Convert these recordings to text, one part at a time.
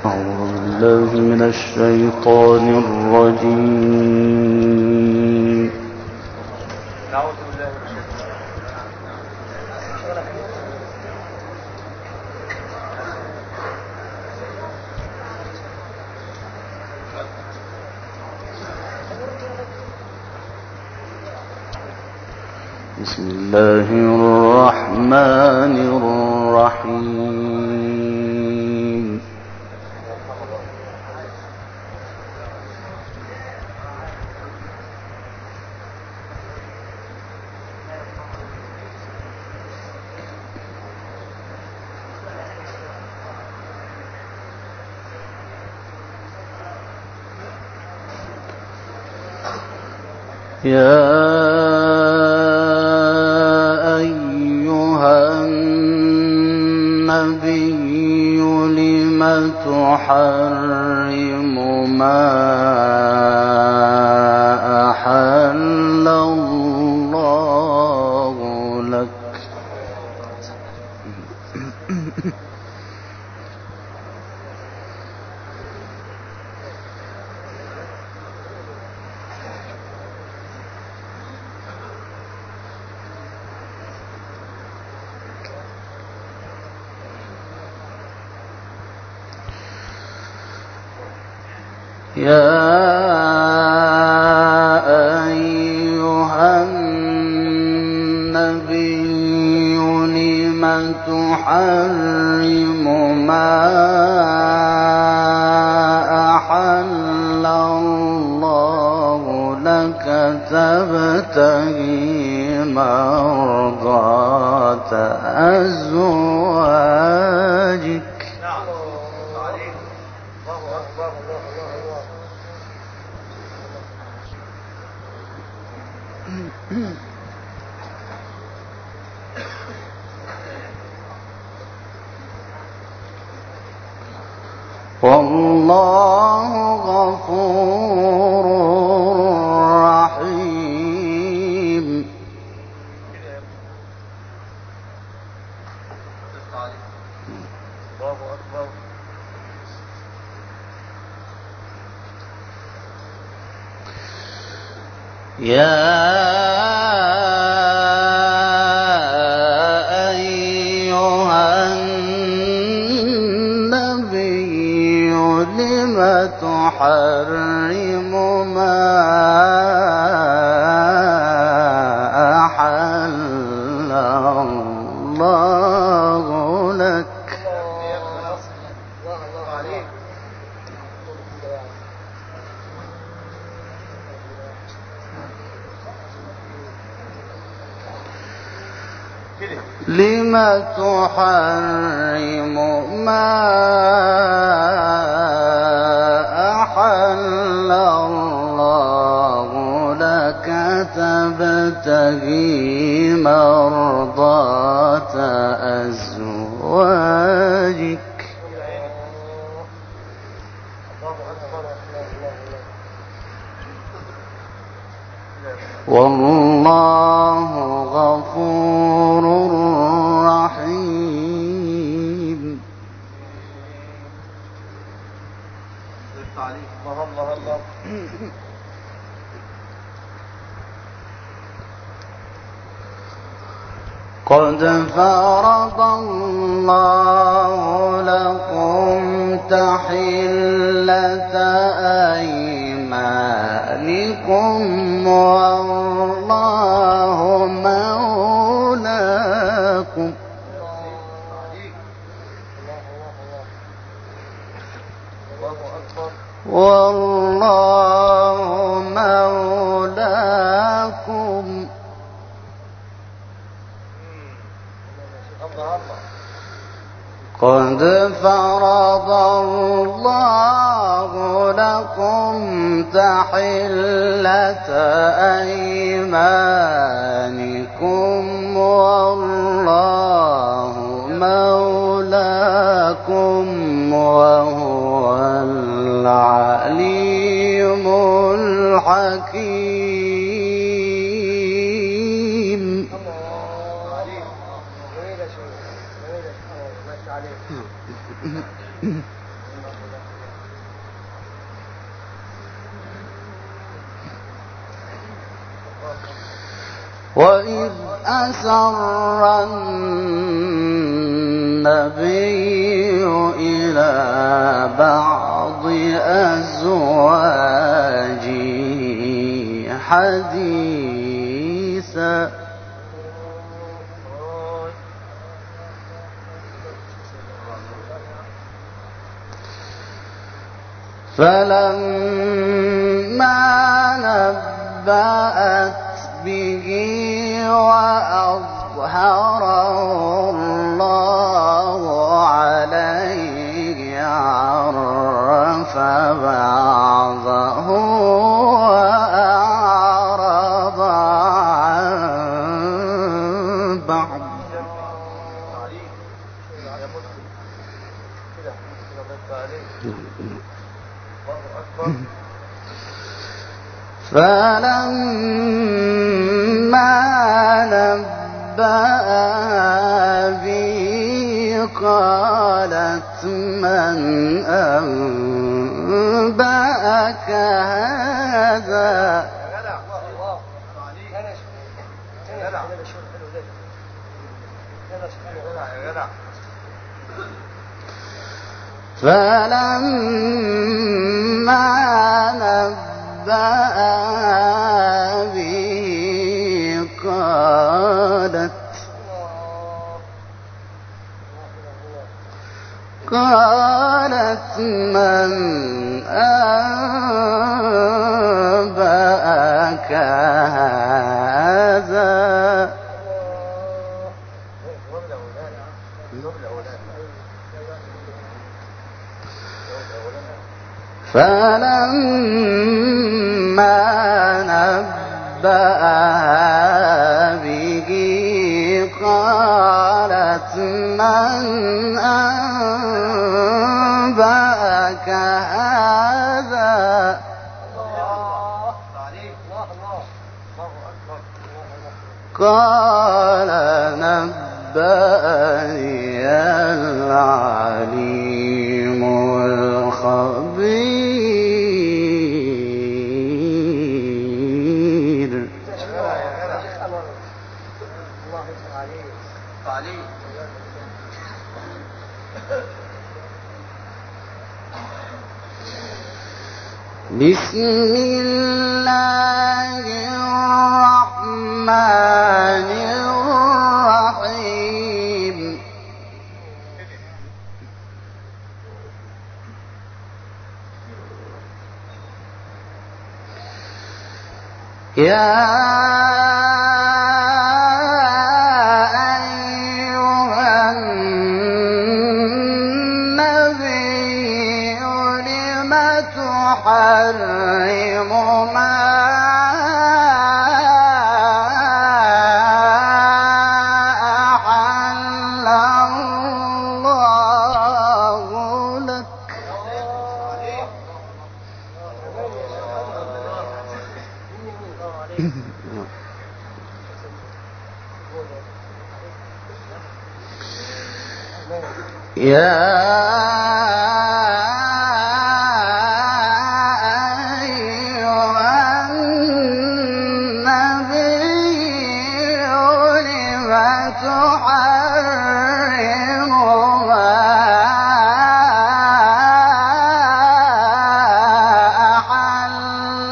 أعوذ بالله من الشيطان الرجيم. بسم الله الرحمن الرحيم. يا أيها النبي لم تحرم ما أحل الله لك يا أيها النبي لم تحرم ما أحل الله لك تبتغي مرضات أزواجك. والله غفور رحيم. يا أيها النبي لم تحرم ما أحل الله لك لم تحرم ما أحل الله لك تبتغي مرضات أزواجك. والله غفور رحيم. قد فرض الله لكم تحلة أيمانكم والله مولاكم والله مولاكم قد فرض الله لكم تحلة أيمانكم والله مولاكم وهو العليم الحكيم. أسر النبي إلى بعض أزواجه حديثا فلما نبأت به وأظهره الله عليه عرف بعضه وأعرض عن بعض فلما نبأ به قالت من أنبأك هذا فلما نبأ به قالت من أنبأك هذا فلما نبأها به قالت من أنبأك هذا قال نبأني العليم الخبير. بسم الله الرحمن الرحيم. يا أيها النبي لم تحرم ما أحل الله لك يا أيها النبي لم تحرم ما أحل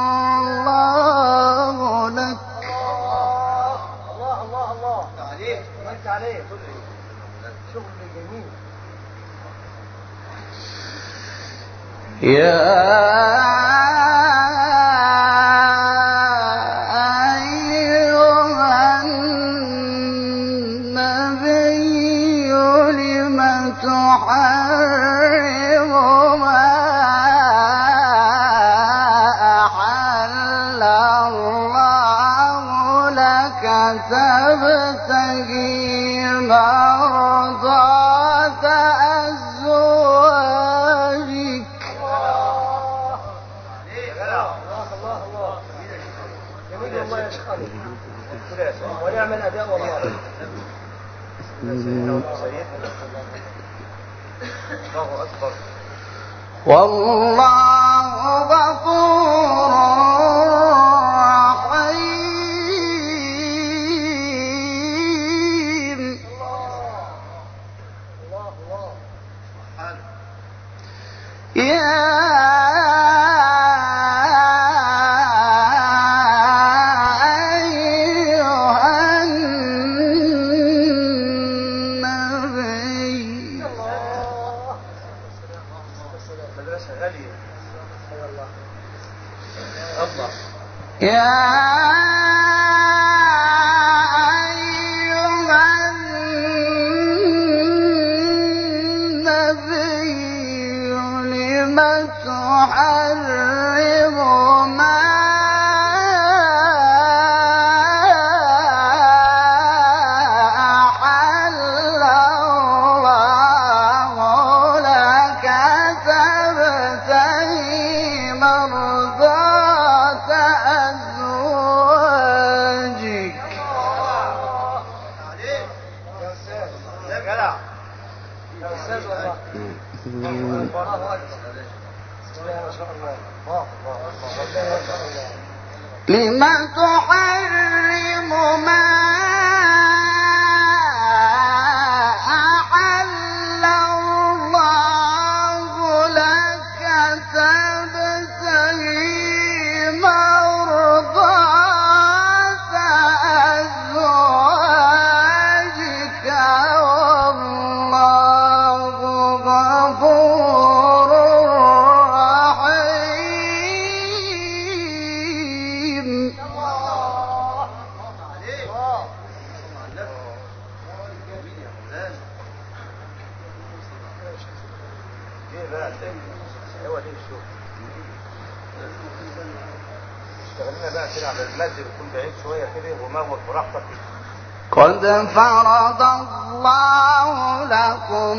الله لك الله عليك مالك عليك شغل جميل. يا أيها النبي لم تحرم ما أحل الله لك تبتغي مرضات أزواجك. جميل والله يا شيخ ونعم الأداء والله. الله أكبر. والله غفور رحيم. لم تحرم ما أحل الله لك تبتغي مرضات أزواجك والله غفور رحيم. هو دي الشغل. اشتغلنا بقى كده على المد بيكون بعيد شويه كده وموت براحتك. قد فرض الله لكم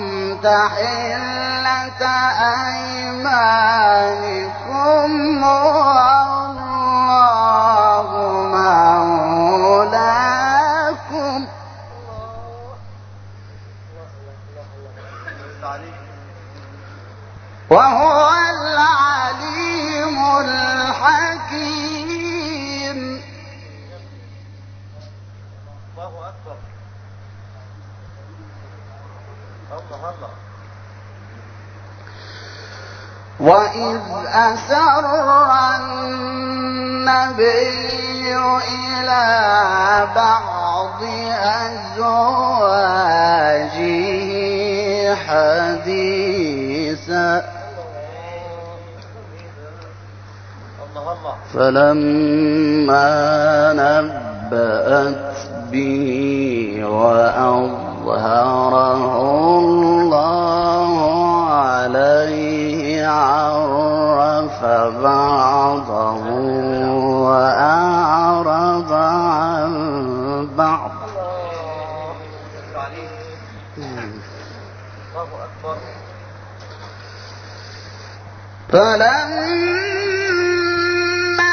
تحلة أيمانكم والله مولاكم وهو العليم الحكيم. الله أكبر. الله الله. وإذ أسر النبي إلى بعض أزواجه حديثا فلما نبأت به وأظهره الله عليه عرف بعضه وأعرض عن بعض. فلما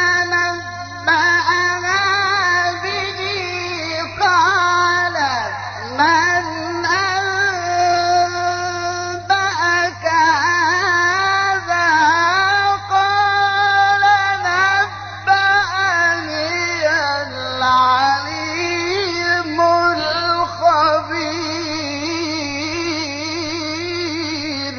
نبأها به قالت من أنبأك هذا قال نبأني العليم الخبير.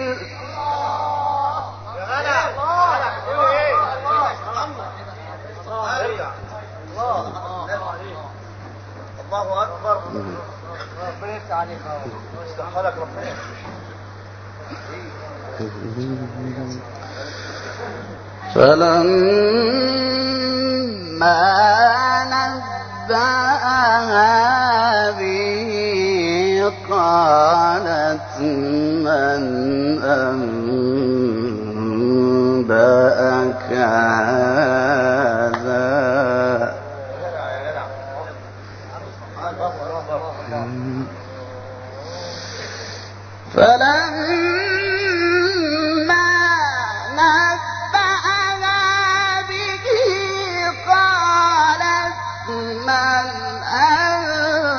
الله أكبر. ربنا يفتح عليك ويستحقلك ربنا. فلما نبأها به قالت من أنبأك هذا فلما نبأها به قالت من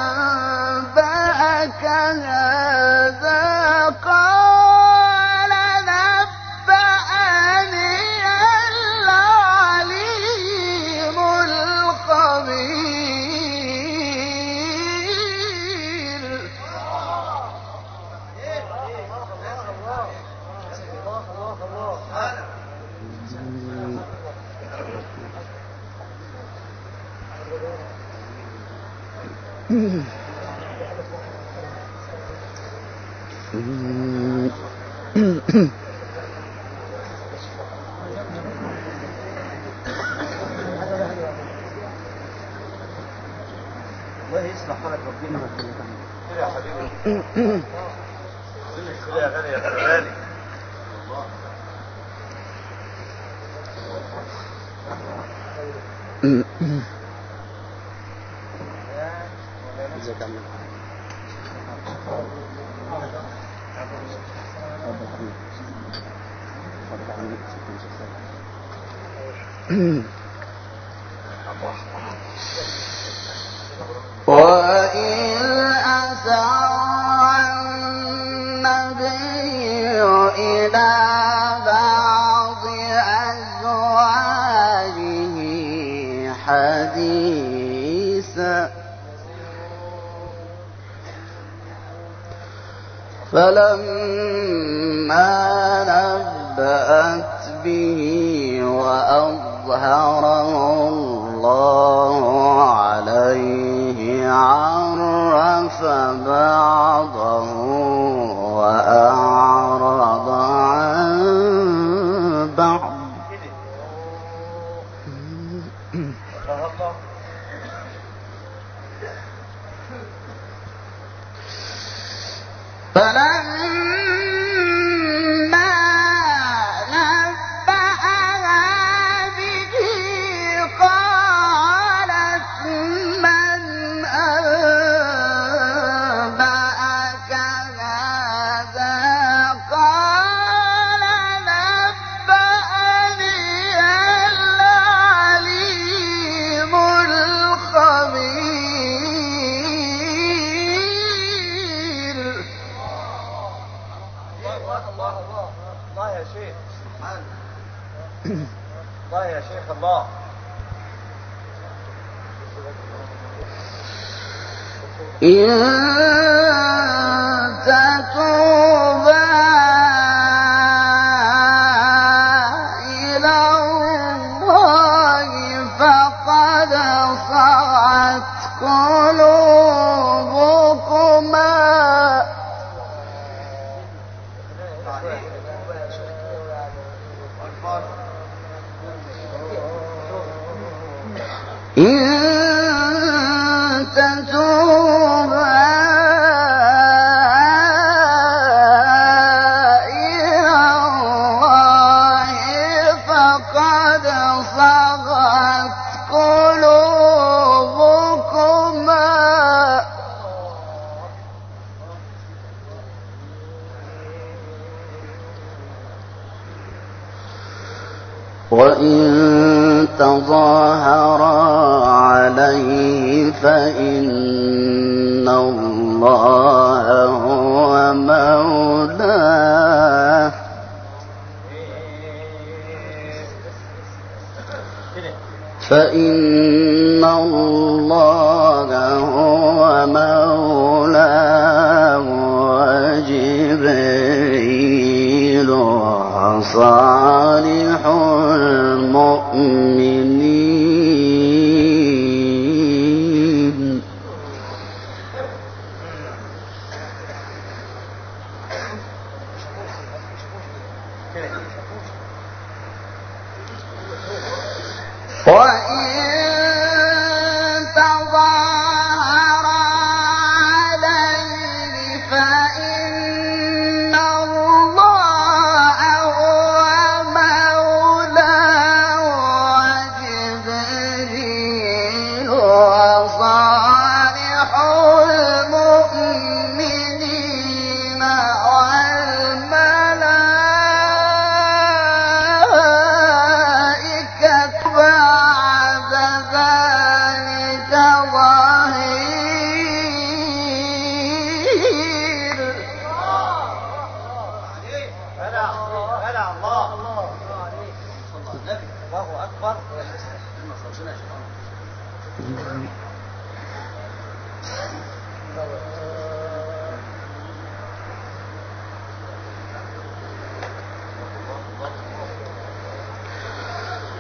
أنبأك هذا قال الله يصلح حالك ربنا يا حبيبي. يا غالي يا غالي. وإذ أسر النبي إلى بعض أزواجه حديثا فلما نبأت به وأظهره الله عليه عرف بعضه وأعرض عن بعض فلما نبأها به قالت من أنبأك هذا قال نبأني العليم الخبير. الله يا شيخ. الله يا شيخ. الله إن تتوبا إلى الله فقد صغت قلوبكما إن تتوبا إلى الله فقد صغت قلوبكما وإن تظاهرا عليه فإن الله هو مولاه فإن الله هو مولاه وجبريل وصالح المؤمنين وإن تظاهرا عليه فإن الله هو مولاه وجبريل وصالح المؤمنين والملائكة بعد ذلك ظهير. الله أكبر.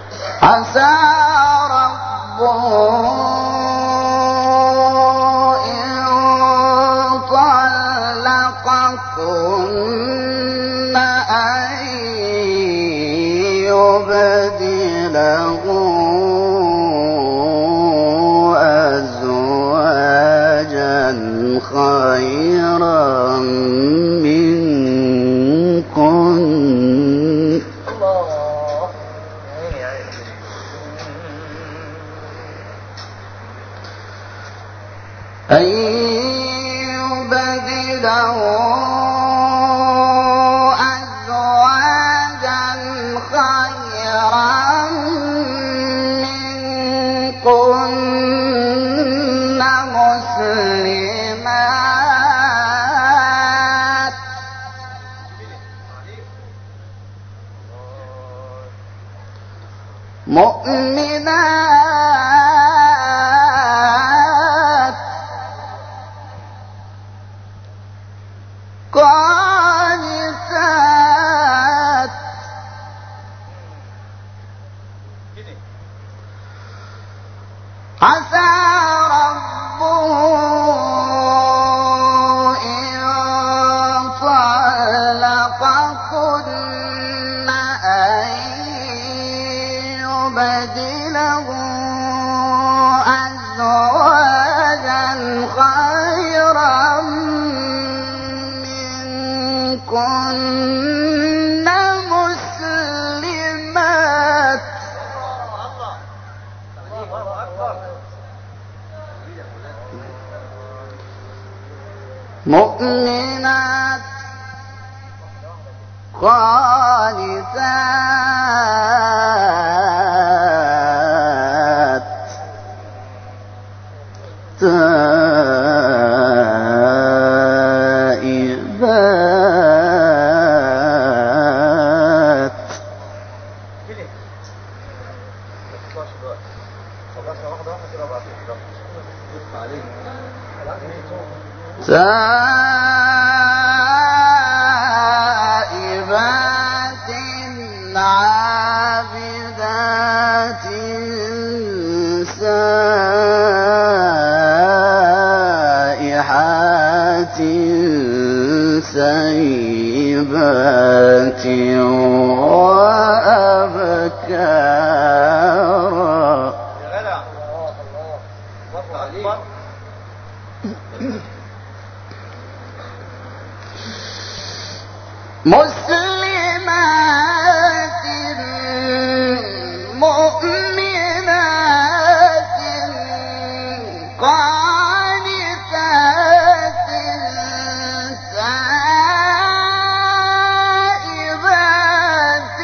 عسى ربه الله أن يبدله أزواجا خيرا منكن مسلمات مؤمنات قانتات عسى ربه إن طلقكن أن يبدله أزواجا خيرا منكن مسلمات مؤمنات قانتات تائبات تائبات عابدات سائحات سيبات وأبكارا مسلمات مؤمنات قانتات تائبات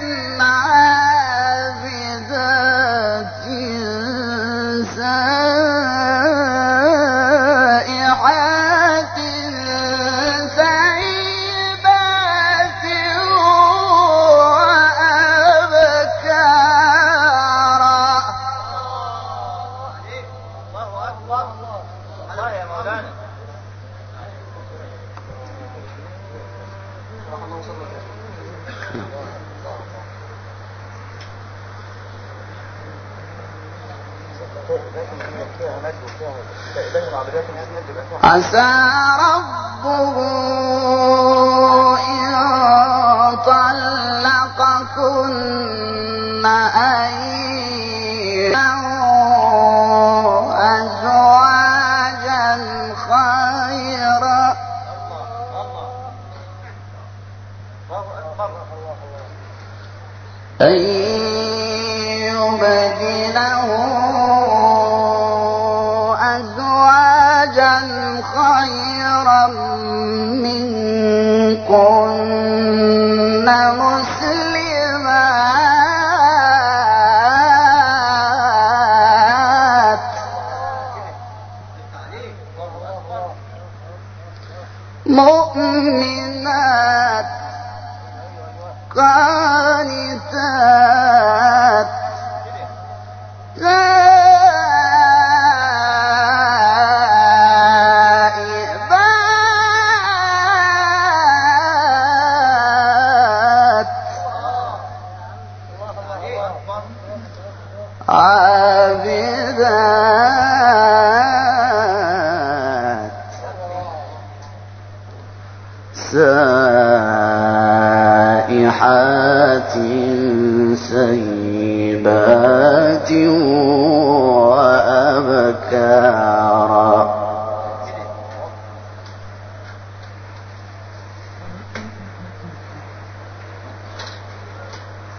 عابدات سائحات سيبات وأبكارا الله يا مولانا عسى ربه إن طلقكن أن ينكحوا أزواجا خيرا أن يبدله أزواجا خيرا منكن مسلمات مؤمنات قانتات تائبات عابدات سائحات سيبات وأبكارا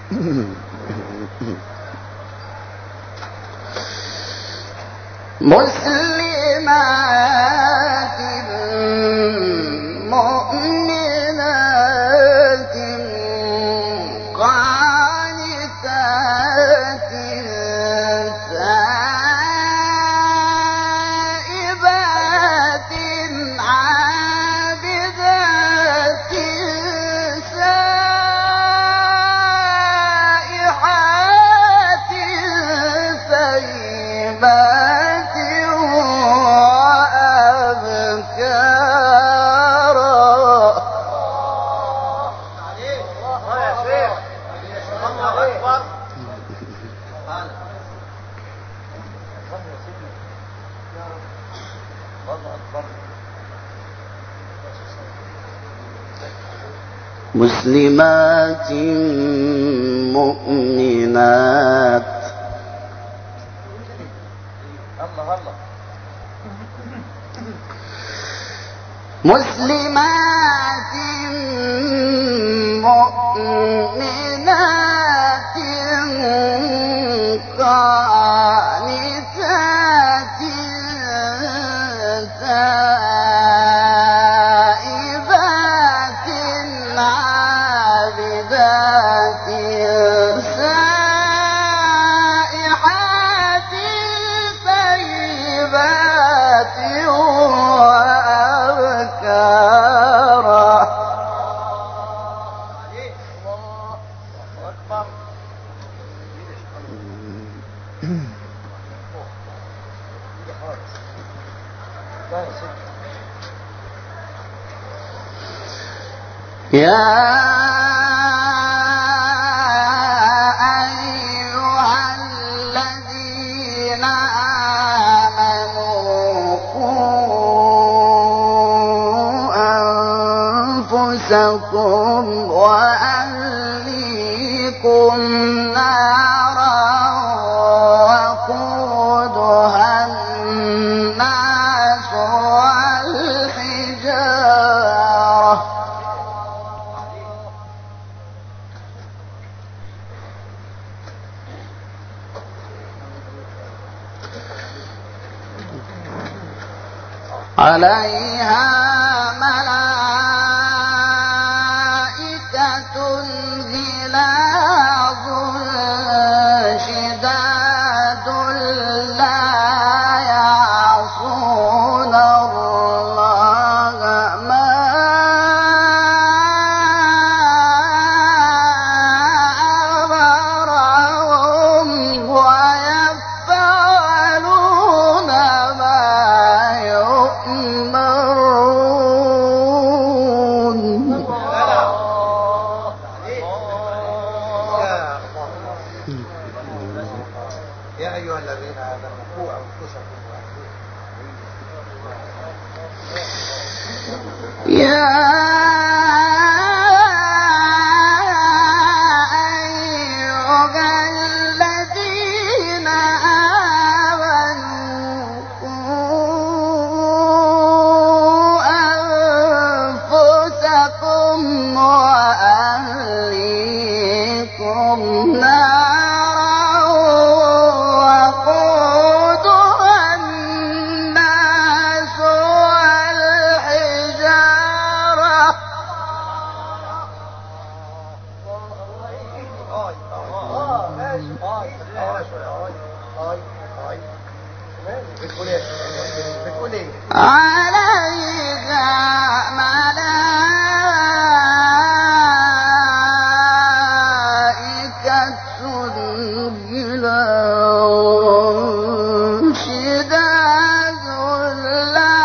مسلمات مؤمنات قانتات تائبات عابدات سائحات ثيبات مسلمات مؤمنات مسلمات مؤمنات قانتات تائبات عابدات سائحات طيبات وأبكارا. يا أيها الذين آمنوا قوا أنفسكم وأهليكم نارا وقودها الناس والحجارة عليها ملائكة غلاظ شداد لا يعصون الله ما أمرهم ويفعلون ما يؤمرون. يا أيها الذين آمنوا قوا أنفسكم يا أيها الذين آمنوا قوا أنفسكم وأهليكم نارا وقودها الناس والحجارة عليها ملائكة غلاظ شداد لا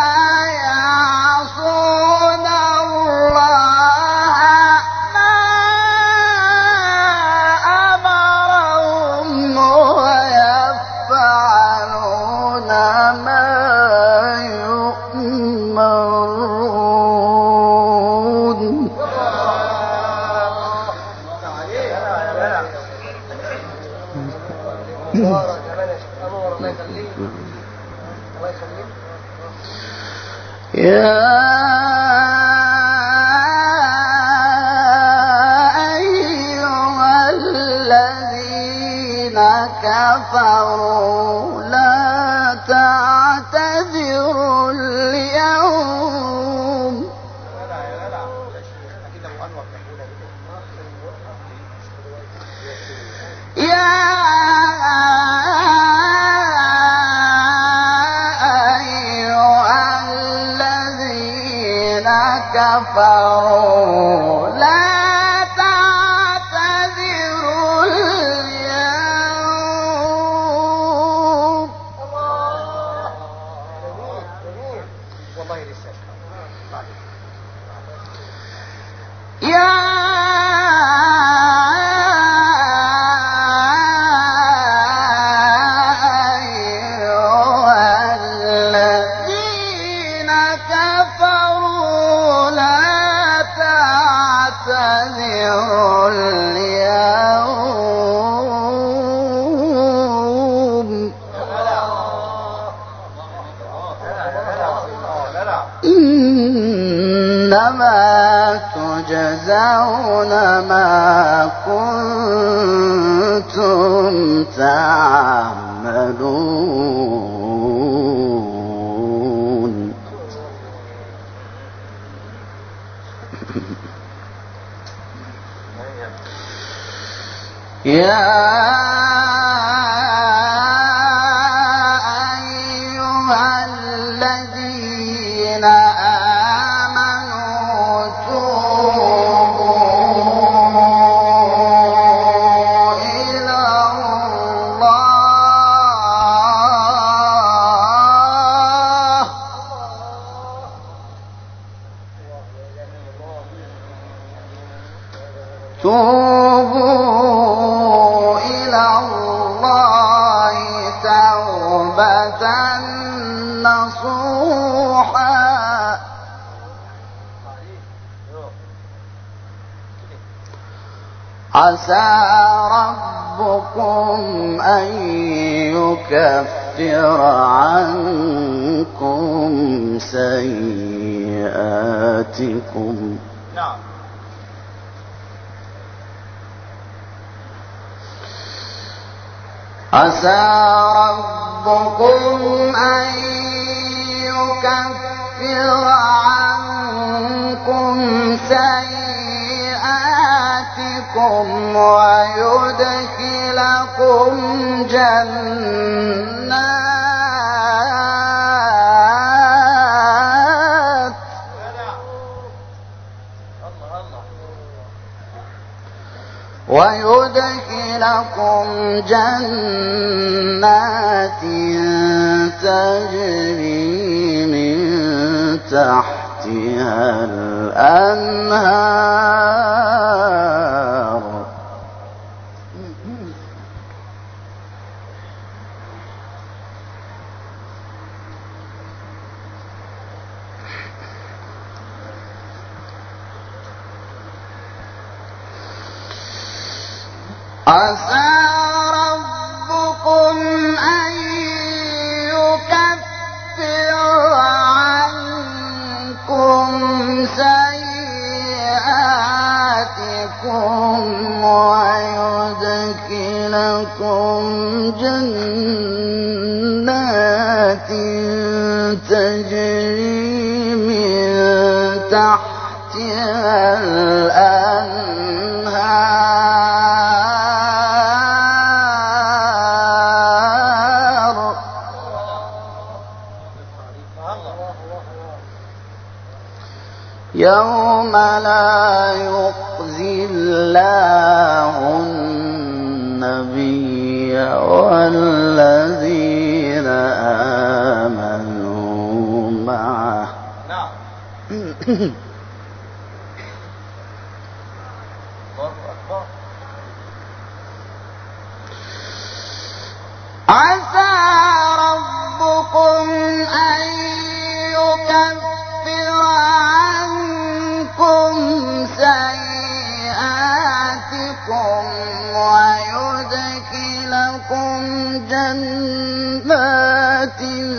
يعصون الله ما أمرهم ويفعلون ما يؤمرون. يا أيها كفروا لا تعتذروا اليوم. يا أيها الذين كفروا لا تعتذروا اليوم. يا إنما تجزون ما كنتم تعملون. يا أيها الذين آمنوا توبوا إلى الله توبوا إلى الله توبة نصوحا عسى ربكم أن يكفر عنكم سيئاتكم عسى ربكم أن يكفر عنكم سيئاتكم ويدخلكم جنات تجري من تحتها الأنهار عسى ربكم أن يكفر عنكم سيئاتكم ويدخلكم جنات تجري من تحتها الأنهار يوم لا يخزي الله النبي والذين آمنوا معه عسى ربكم أن يكفر عنكم سيئاتكم ويدخلكم جنات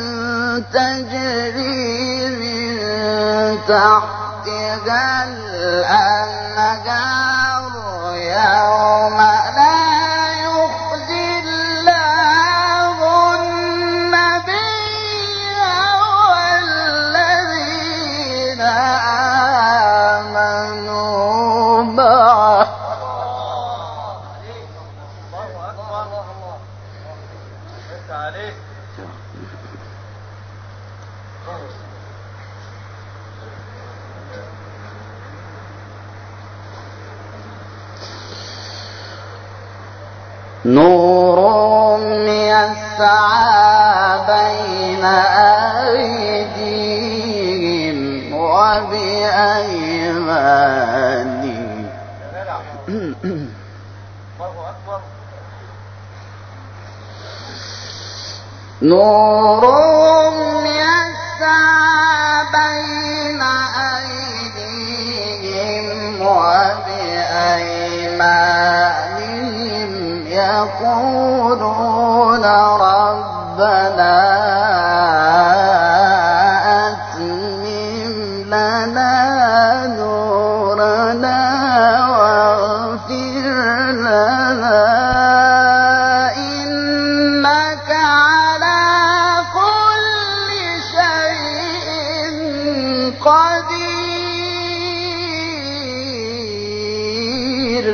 تجري من تحتها الأنهار يوم لا يخزي الله نور يسعى بين أيديهم وبأيمانهم نور يسعى بين أيديهم وبأيمانهم يقولون ربنا أتمم لنا نورنا واغفر لنا إنك على كل شيء قدير.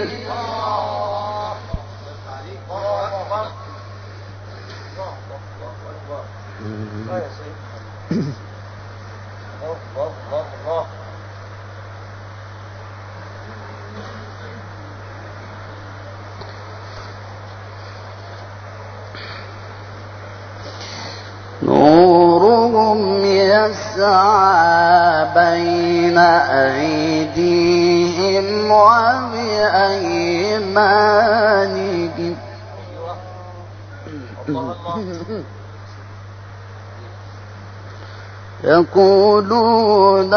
نورهم يسعى بين أيديهم وبأيمانهم يقولون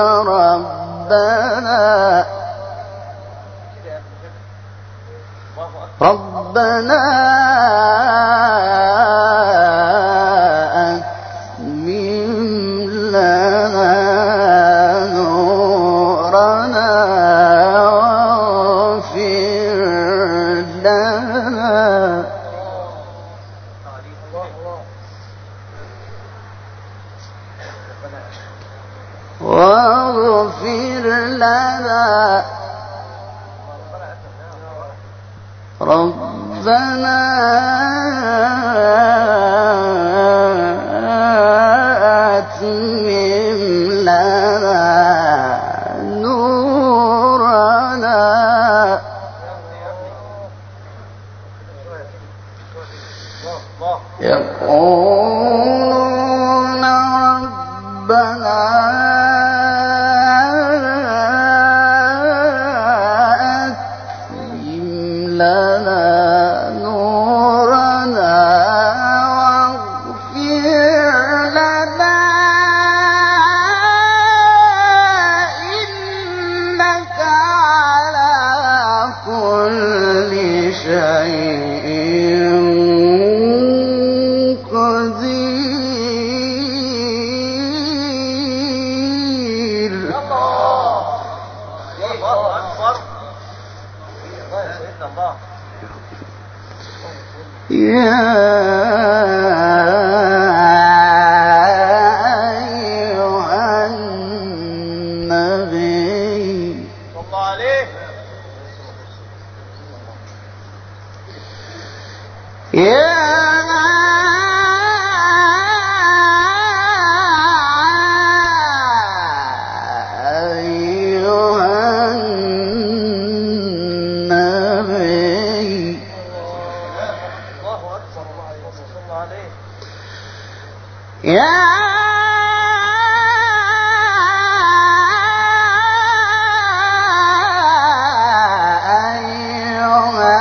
ربنا أتمم لنا نورنا واغفر لنا واغفر لنا ربنا أتمم لنا نورنا يقولون ربنا لنا نورنا واغفر لنا إنك على كل شيء قدير. يا أيها النبي صلى الله عليه يا يا أيها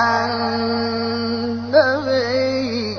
النبي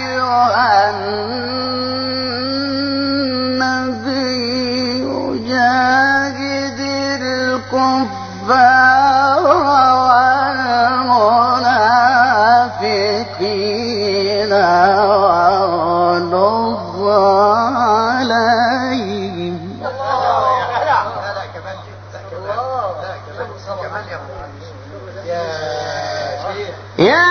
النبي الكفار والمنافقين واغلظ عليهم. يا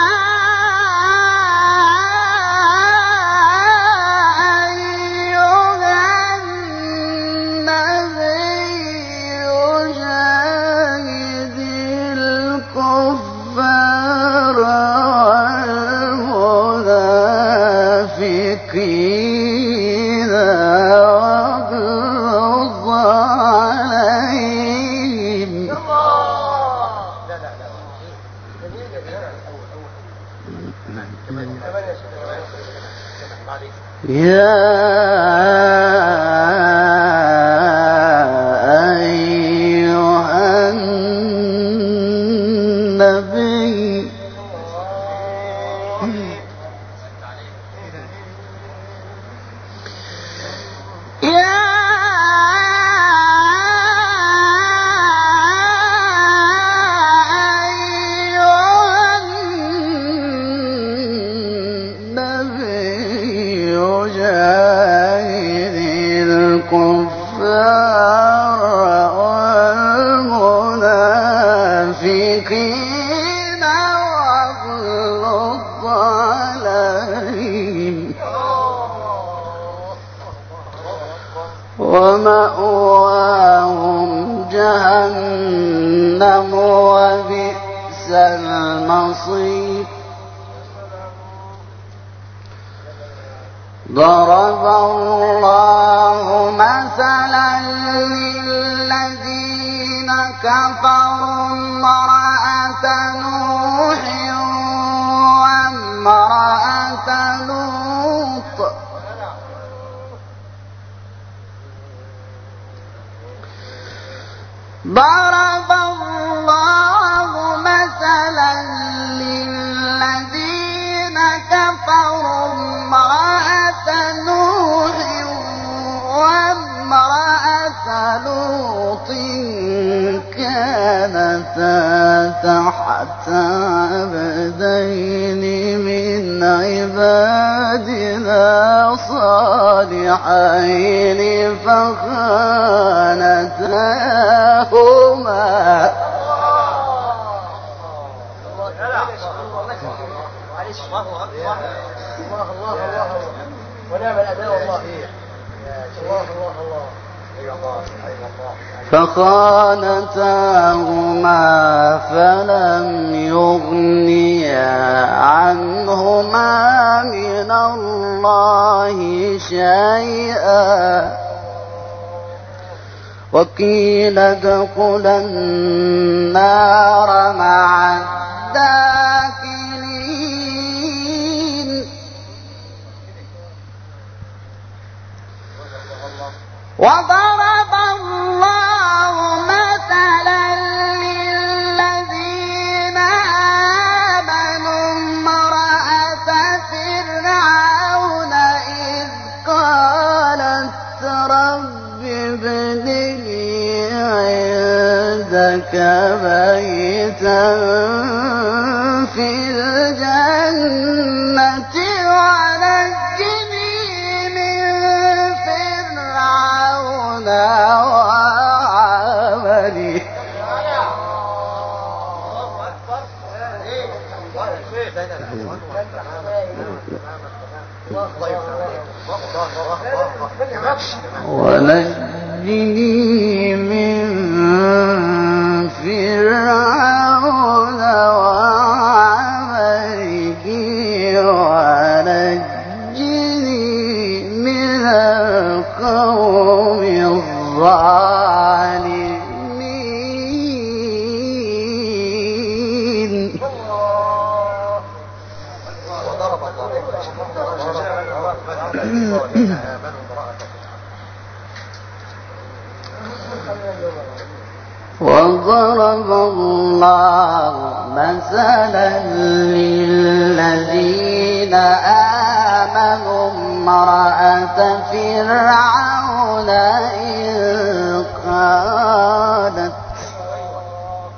أيها النبي جاهد الكفار والمنافقين واغلظ عليهم ومأواهم جهنم وبئس المصير. ضرب الله مثلا للذين كفروا امرأة نوح وامرأة لوط ضرب الله مثلا للذين كفروا امرأة نوح وامرأة لوط كانتا تحت عبدين من عبادنا صالحين فخانتاهما ونعم الأداء والله. فخانتاهما فلم يغنيا عنهما من الله شيئا وقيل ادخلا النار مع الداخلين. وضرب الله مثلا للذين آمنوا امرأة فرعون إذ قالت رب ابن لي عندك بيتا في الجنة ونجني من فرعون وعمله. ونجني من فرعون وعمله ونجني من القوم الظالمين. وضرب الله مثلا للذين آمنوا امرأة فرعون إذ قالت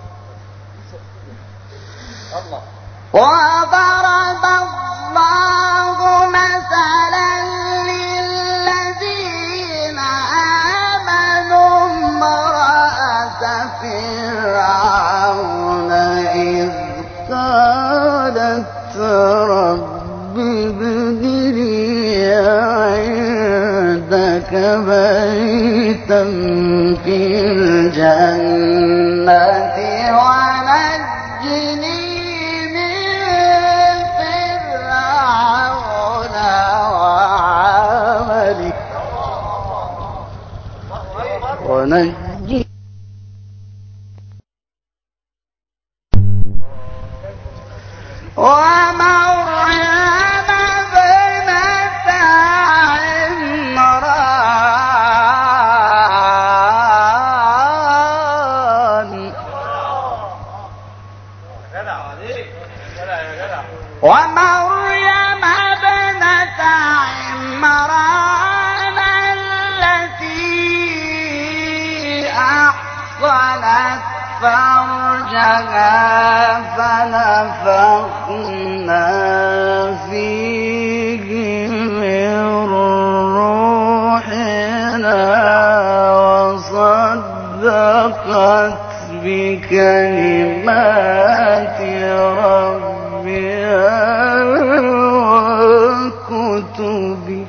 بيتا في الجنة ونجني من فرعون وعمله ونجني ومريم ابنة عمران التي أحصنت فرجها فنفخنا فيه من روحنا وصدقت بكلمات ربها وكتبه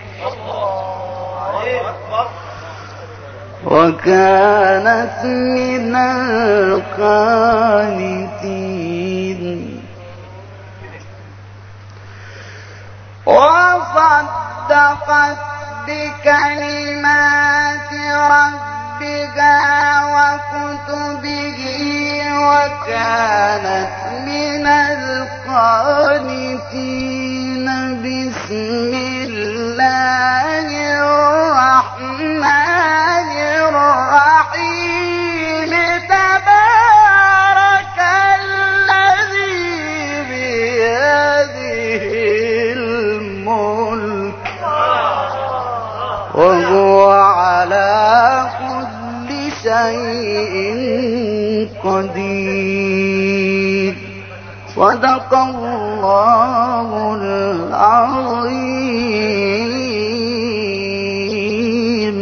وكانت من القانتين وصدقت بكلمات ربها وكتبه وكانت من القانتين. بسم الله الرحمن الرحيم تبارك الذي بيده الملك وهو على كل شيء قدير. صدق الله العظيم.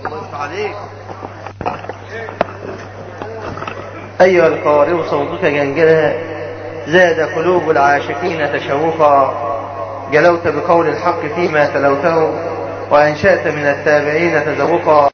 أيها القارئ صوتك جنجلا زاد قلوب العاشقين تشوقا جلوت بقول الحق فيما تلوته وأنشأت من التابعين تذوقا